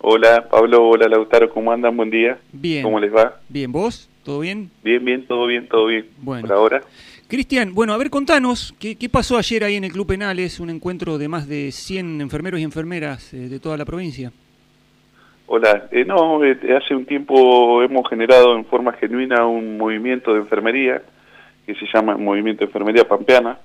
Hola Pablo, hola Lautaro, ¿cómo andan? Buen día. Bien. ¿Cómo les va? Bien, ¿vos? ¿Todo bien? Bien, todo bien, todo bien. Bueno. Por ahora. Cristian, bueno, a ver, contanos, ¿qué pasó ayer ahí en el Club Penales? Un encuentro de más de 100 enfermeros y enfermeras de toda la provincia. Hola, hace un tiempo hemos generado en forma genuina un movimiento de enfermería que se llama Movimiento de Enfermería Pampeana.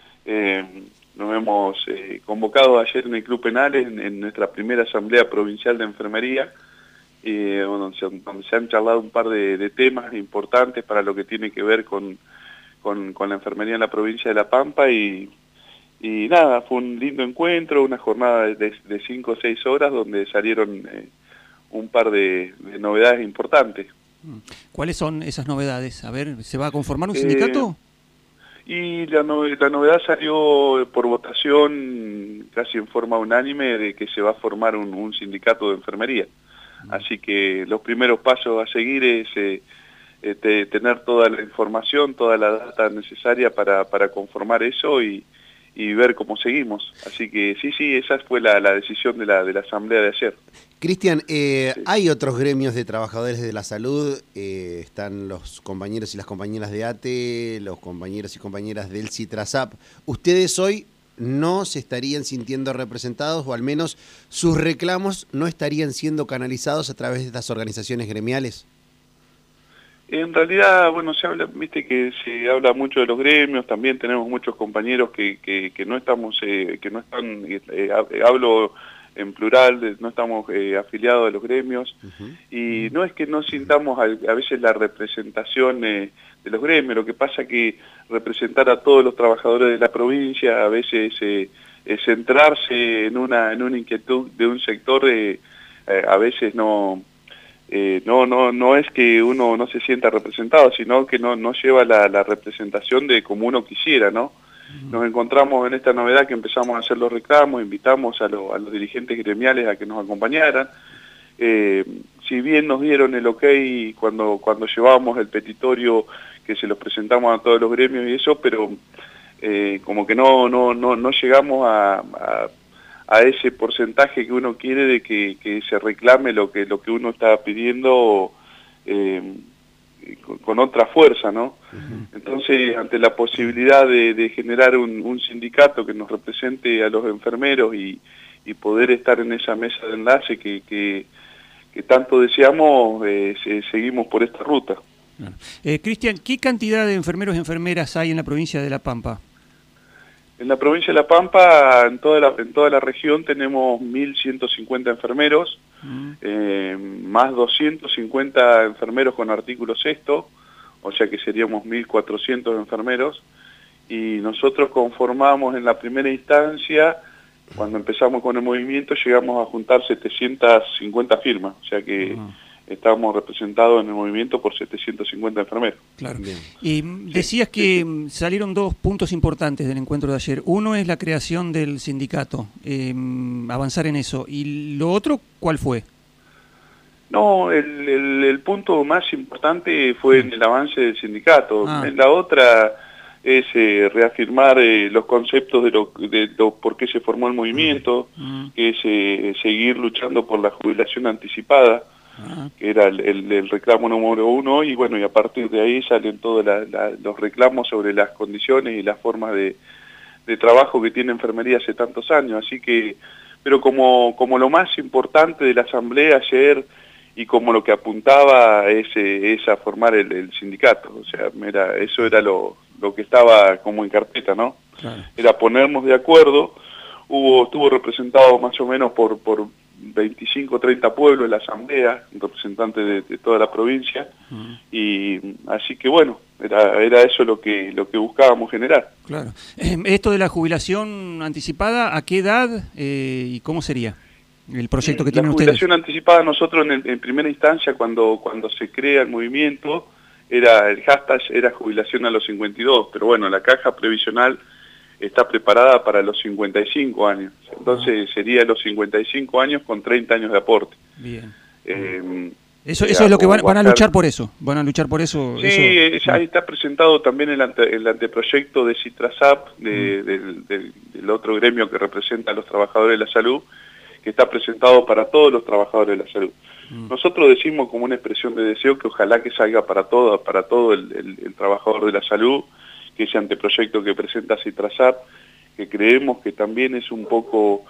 Nos hemos convocado ayer en el Club Penales en nuestra primera asamblea provincial de enfermería, donde se han charlado un par de temas importantes para lo que tiene que ver con la enfermería en la provincia de La Pampa y nada, fue un lindo encuentro, una jornada de 5 o 6 horas donde salieron un par de novedades importantes. ¿Cuáles son esas novedades? A ver, ¿se va a conformar un sindicato? Y la novedad salió por votación casi en forma unánime de que se va a formar un sindicato de enfermería. Así que los primeros pasos a seguir es tener toda la información, toda la data necesaria para conformar eso y ver cómo seguimos. Así que sí, esa fue la decisión de la asamblea de ayer. Cristian, Sí. hay otros gremios de trabajadores de la salud, están los compañeros y las compañeras de ATE, los compañeros y compañeras del CITRASAP. ¿Ustedes hoy no se estarían sintiendo representados o al menos sus reclamos no estarían siendo canalizados a través de estas organizaciones gremiales? En realidad, bueno, viste que se habla mucho de los gremios, también tenemos muchos compañeros que no estamos, que no están, hablo en plural, no estamos afiliados a los gremios, y no es que no sintamos a veces la representación de los gremios, lo que pasa que representar a todos los trabajadores de la provincia a veces centrarse en una inquietud de un sector, a veces no es que uno no se sienta representado, sino que no lleva la representación de como uno quisiera, ¿no? Nos encontramos en esta novedad que empezamos a hacer los reclamos, invitamos a los dirigentes gremiales a que nos acompañaran. Si bien nos dieron el ok cuando llevábamos el petitorio que se los presentamos a todos los gremios y eso, pero como que no llegamos a ese porcentaje que uno quiere de que se reclame lo que uno está pidiendo con otra fuerza, ¿no? Entonces, ante la posibilidad de generar un sindicato que nos represente a los enfermeros y poder estar en esa mesa de enlace que tanto deseamos, seguimos por esta ruta. Cristian, ¿qué cantidad de enfermeros y enfermeras hay en la provincia de La Pampa? En la provincia de La Pampa, en toda la región, tenemos 1.150 enfermeros, más 250 enfermeros con artículo sexto, o sea que seríamos 1.400 enfermeros, y nosotros conformamos en la primera instancia, cuando empezamos con el movimiento, llegamos a juntar 750 firmas, o sea que estamos representados en el movimiento por 750 enfermeros. Claro. Bien. Y decías que salieron dos puntos importantes del encuentro de ayer. Uno es la creación del sindicato, avanzar en eso. ¿Y lo otro cuál fue? No, el punto más importante fue en el avance del sindicato. La otra es reafirmar los conceptos de por qué se formó el movimiento, que es seguir luchando por la jubilación anticipada, que era el reclamo número 1, y bueno, y a partir de ahí salen todos los reclamos sobre las condiciones y las formas de trabajo que tiene enfermería hace tantos años. Así que, pero como lo más importante de la asamblea ayer y como lo que apuntaba es a formar el sindicato, o sea, eso era lo que estaba como en carpeta, ¿no? Claro. Era ponernos de acuerdo. Estuvo representado más o menos por 25 o 30 pueblos en la asamblea, representantes de toda la provincia, y así que bueno, era eso lo que buscábamos generar. Claro. Esto de la jubilación anticipada, ¿a qué edad y cómo sería el proyecto que tienen ustedes? La jubilación anticipada, nosotros en primera instancia, cuando se crea el movimiento, el hashtag era jubilación a los 52, pero bueno, la caja previsional está preparada para los 55 años. Entonces sería los 55 años con 30 años de aporte. Bien. Eso es lo que van a luchar por eso. Van a luchar por eso. Sí, ya está presentado también el anteproyecto de CITRASAP, del otro gremio que representa a los trabajadores de la salud, que está presentado para todos los trabajadores de la salud. Nosotros decimos como una expresión de deseo que ojalá que salga para todo el trabajador de la salud, que ese anteproyecto que presenta Citrasap, que creemos que también es un poco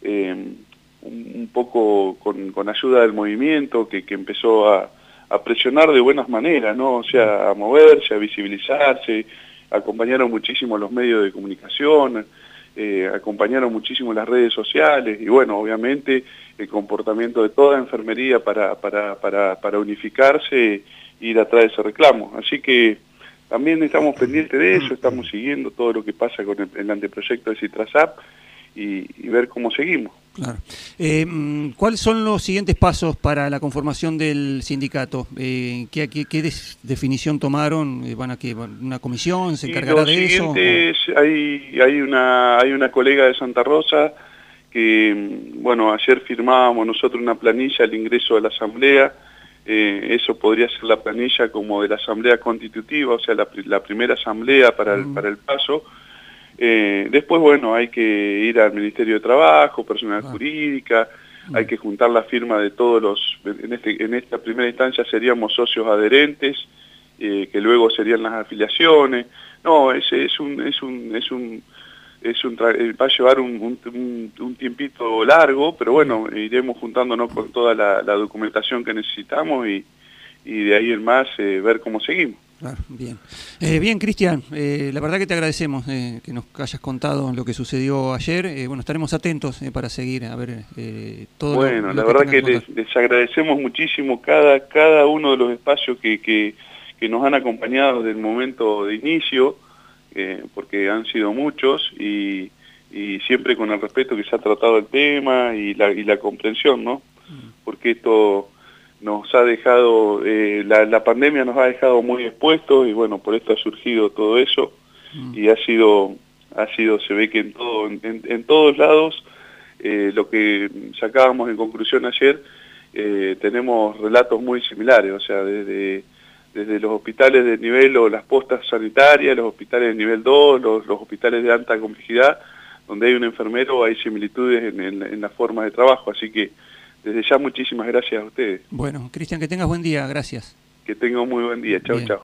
con ayuda del movimiento, que empezó a presionar de buenas maneras, ¿no? O sea, a moverse, a visibilizarse, acompañaron muchísimo los medios de comunicación, acompañaron muchísimo las redes sociales y bueno, obviamente el comportamiento de toda enfermería para unificarse e ir atrás de ese reclamo. Así que también estamos pendientes de eso, estamos siguiendo todo lo que pasa con el anteproyecto de Citrasap y ver cómo seguimos. Claro. ¿Cuáles son los siguientes pasos para la conformación del sindicato? ¿Qué definición tomaron? ¿Una comisión se encargará de eso? Hay una colega de Santa Rosa que, bueno, ayer firmábamos nosotros una planilla al ingreso de la asamblea. Eso podría ser la planilla como de la asamblea constitutiva, o sea, la primera asamblea para el paso. Después, bueno, hay que ir al Ministerio de Trabajo, personal jurídica, hay que juntar la firma de todos los, en esta primera instancia seríamos socios adherentes, que luego serían las afiliaciones. No, va a llevar un tiempito largo, pero bueno, iremos juntándonos con toda la documentación que necesitamos y de ahí en más ver cómo seguimos. Claro, bien. Bien, Cristian, la verdad que te agradecemos que nos hayas contado lo que sucedió ayer. Bueno, estaremos atentos para seguir a ver todo bueno, lo la que verdad que les agradecemos muchísimo cada uno de los espacios que nos han acompañado desde el momento de inicio, porque han sido muchos y siempre con el respeto que se ha tratado el tema y la comprensión, ¿no? Porque esto nos ha dejado, la pandemia nos ha dejado muy expuestos y bueno, por esto ha surgido todo eso y ha sido, se ve que en todos lados, lo que sacábamos en conclusión ayer, tenemos relatos muy similares, o sea, desde los hospitales de nivel o las postas sanitarias, los hospitales de nivel 2, los hospitales de alta complejidad, donde hay un enfermero, hay similitudes en la forma de trabajo, así que desde ya muchísimas gracias a ustedes. Bueno, Cristian, que tengas buen día, gracias. Que tengan muy buen día, chau, chau.